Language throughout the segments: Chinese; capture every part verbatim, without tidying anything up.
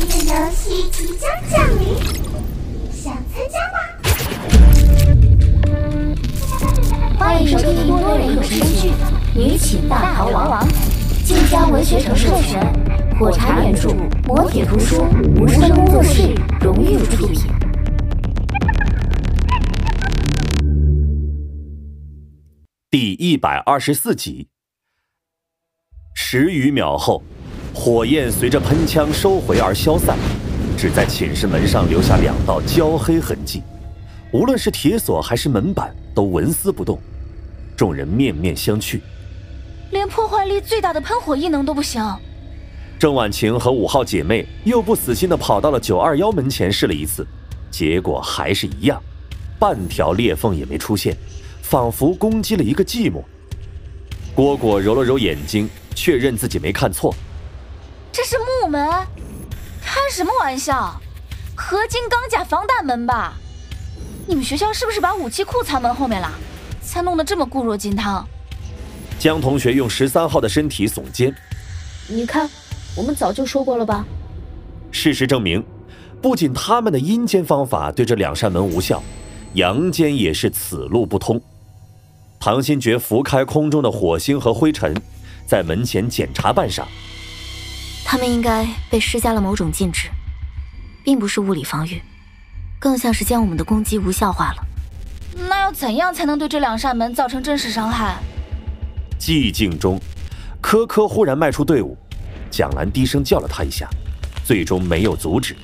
的游戏即将降临，想参加吗？ 欢迎收听多人有声剧《女寝大逃亡》，晋江文学城授权，火柴原著，磨铁图书，无声工作室荣誉出品。 第一百二十四集。十余秒后，火焰随着喷枪收回而消散，只在寝室门上留下两道焦黑痕迹，无论是铁锁还是门板都纹丝不动。众人面面相觑， 连破坏力最大的喷火异能都不行。 郑婉晴和五号姐妹又不死心地跑到了九二幺门前试了一次，结果还是一样，半条裂缝也没出现，仿佛攻击了一个寂寞。蝈蝈揉了揉眼睛，确认自己没看错， 这是木门？开什么玩笑？合金钢架防弹门吧？你们学校是不是把武器库藏门后面了，才弄得这么固若金汤？ 江同学用十三号的身体耸肩， 你看，我们早就说过了吧。 事实证明，不仅他们的阴间方法对这两扇门无效，阳间也是此路不通。唐新觉拂开空中的火星和灰尘，在门前检查半晌。 他们应该被施加了某种禁制，并不是物理防御，更像是将我们的攻击无效化了。 那要怎样才能对这两扇门造成真实伤害？ 寂静中，科科忽然迈出队伍，蒋兰低声叫了他一下，最终没有阻止。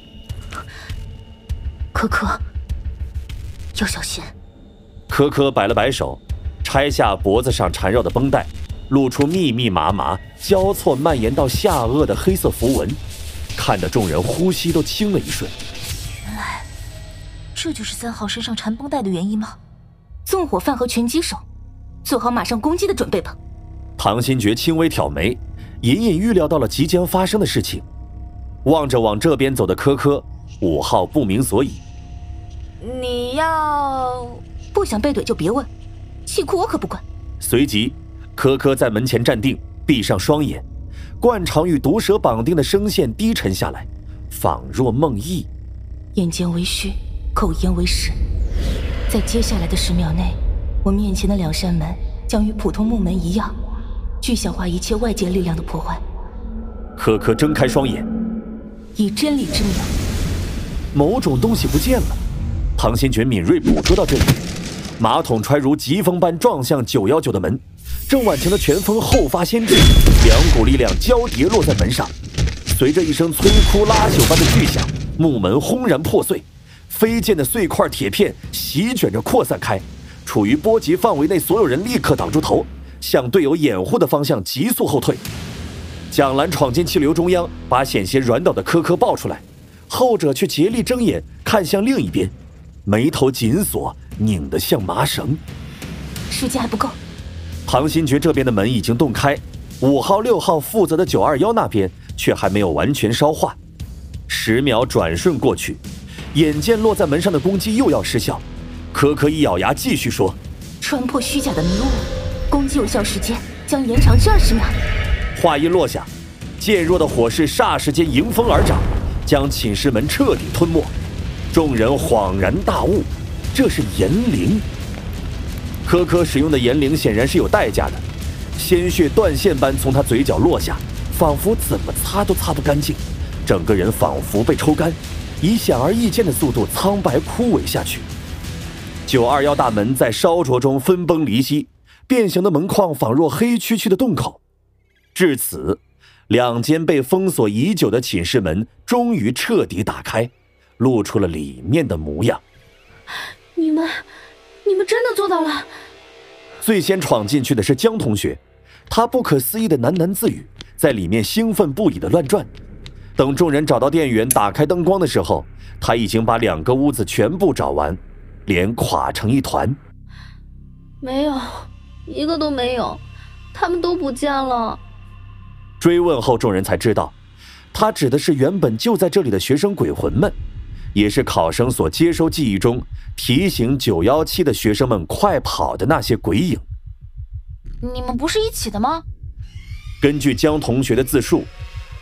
科科，要小心。 科科摆了摆手，拆下脖子上缠绕的绷带，露出密密麻麻交错蔓延到下颚的黑色符文，看得众人呼吸都轻了一瞬。 原来这就是三号身上缠绷带的原因吗？纵火犯和拳击手，做好马上攻击的准备吧。 唐新觉轻微挑眉，隐隐预料到了即将发生的事情。望着往这边走的科科，五号不明所以。 你要不想背怼就别问，气哭我可不管。 随即科科在门前站定，闭上双眼，惯常与毒蛇绑定的声线低沉下来，仿若梦呓。 眼见为虚，口言为实，在接下来的十秒内，我面前的两扇门将与普通木门一样，具象化一切外界力量的破坏。 科科睁开双眼， 以真理之名， 某种东西不见了。唐新觉敏锐捕捉到这里，马桶揣如疾风般撞向九一九的门，郑婉晴的拳风后发先至，两股力量交叠落在门上，随着一声摧枯拉朽般的巨响，木门轰然破碎，飞溅的碎块铁片席卷着扩散开，处于波及范围内所有人立刻挡住头，向队友掩护的方向急速后退。蒋兰闯进气流中央，把险些软倒的科科抱出来，后者却竭力睁眼看向另一边，眉头紧锁，拧得像麻绳。 时间还不够。 唐新觉这边的门已经洞开，五号六号负责的九二幺那边却还没有完全烧化。十秒转瞬过去，眼见落在门上的攻击又要失效，科科一咬牙继续说： 穿破虚假的迷雾，攻击有效时间将延长至二十秒。 话音落下，渐弱的火势霎时间迎风而长，将寝室门彻底吞没。众人恍然大悟，这是炎灵。科科使用的炎灵显然是有代价的，鲜血断线般从他嘴角落下，仿佛怎么擦都擦不干净，整个人仿佛被抽干，以显而易见的速度苍白枯萎下去。九二幺大门在烧灼中分崩离析，变形的门框仿若黑黢黢的洞口。至此，两间被封锁已久的寝室门终于彻底打开，露出了里面的模样。 你们你们真的做到了。 最先闯进去的是江同学，他不可思议的喃喃自语，在里面兴奋不已的乱转。等众人找到电源打开灯光的时候，他已经把两个屋子全部找完，脸垮成一团。 没有，一个都没有，他们都不见了。 追问后，众人才知道，他指的是原本就在这里的学生鬼魂们，也是考生所接收记忆中提醒九一七的学生们快跑的那些鬼影。 你们不是一起的吗？ 根据江同学的自述，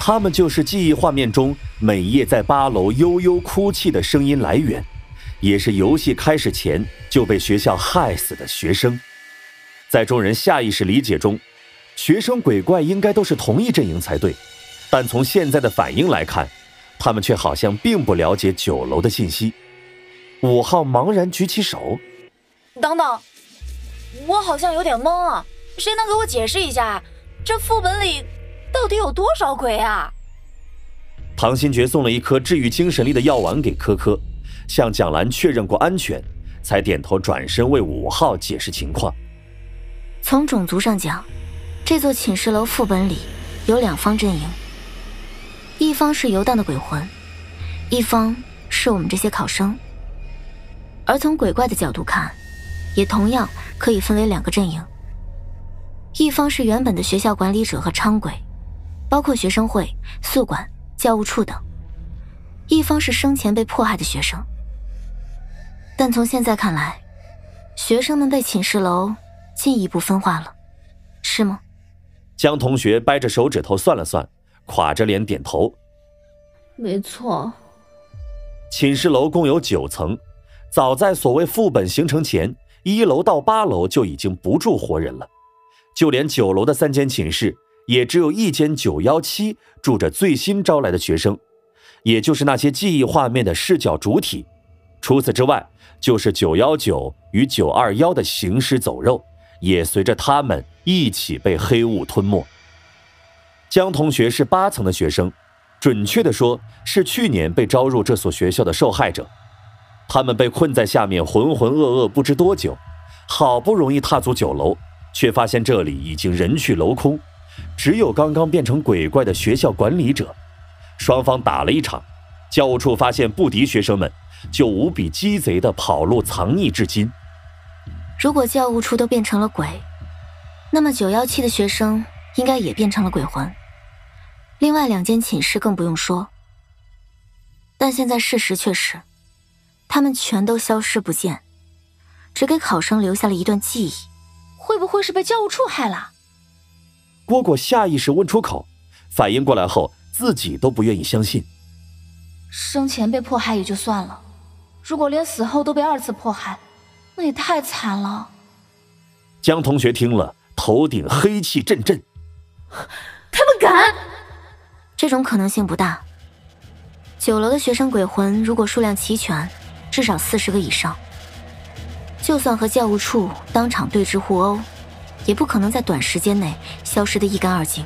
他们就是记忆画面中每夜在八楼悠悠哭泣的声音来源，也是游戏开始前就被学校害死的学生。在众人下意识理解中，学生鬼怪应该都是同一阵营才对，但从现在的反应来看，他们却好像并不了解九楼的信息。五号茫然举起手， 等等，我好像有点懵啊，谁能给我解释一下，这副本里到底有多少鬼啊？ 唐新觉送了一颗治愈精神力的药丸给科科，向蒋兰确认过安全，才点头转身为五号解释情况。 从种族上讲，这座寝室楼副本里有两方阵营，一方是游荡的鬼魂，一方是我们这些考生。而从鬼怪的角度看，也同样可以分为两个阵营，一方是原本的学校管理者和伥鬼，包括学生会、宿管、教务处等，一方是生前被迫害的学生。但从现在看来，学生们被寝室楼进一步分化了，是吗？ 江同学掰着手指头算了算，垮着脸点头。 没错。 寝室楼共有九层，早在所谓副本形成前，一楼到八楼就已经不住活人了。就连九楼的三间寝室，也只有一间九一七住着最新招来的学生，也就是那些记忆画面的视角主体。除此之外，就是九一九与九二一的行尸走肉，也随着他们一起被黑雾吞没。江同学是八层的学生，准确地说是去年被招入这所学校的受害者。他们被困在下面浑浑噩噩不知多久，好不容易踏足九楼，却发现这里已经人去楼空，只有刚刚变成鬼怪的学校管理者。双方打了一场，教务处发现不敌学生们，就无比鸡贼地跑路藏匿至今。 如果教务处都变成了鬼，那么九一七的学生应该也变成了鬼魂。另外两间寝室更不用说。但现在事实却是，他们全都消失不见，只给考生留下了一段记忆。 会不会是被教务处害了？ 蝈蝈下意识问出口，反应过来后自己都不愿意相信。 生前被迫害也就算了，如果连死后都被二次迫害，那也太惨了。 江同学听了，头顶黑气阵阵。 他们敢？ 这种可能性不大。九楼的学生鬼魂如果数量齐全，至少四十个以上。就算和教务处当场对峙互殴，也不可能在短时间内消失得一干二净。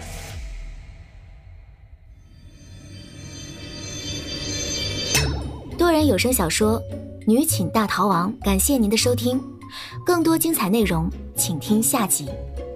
多人有声小说《女寝大逃亡》，感谢您的收听，更多精彩内容请听下集。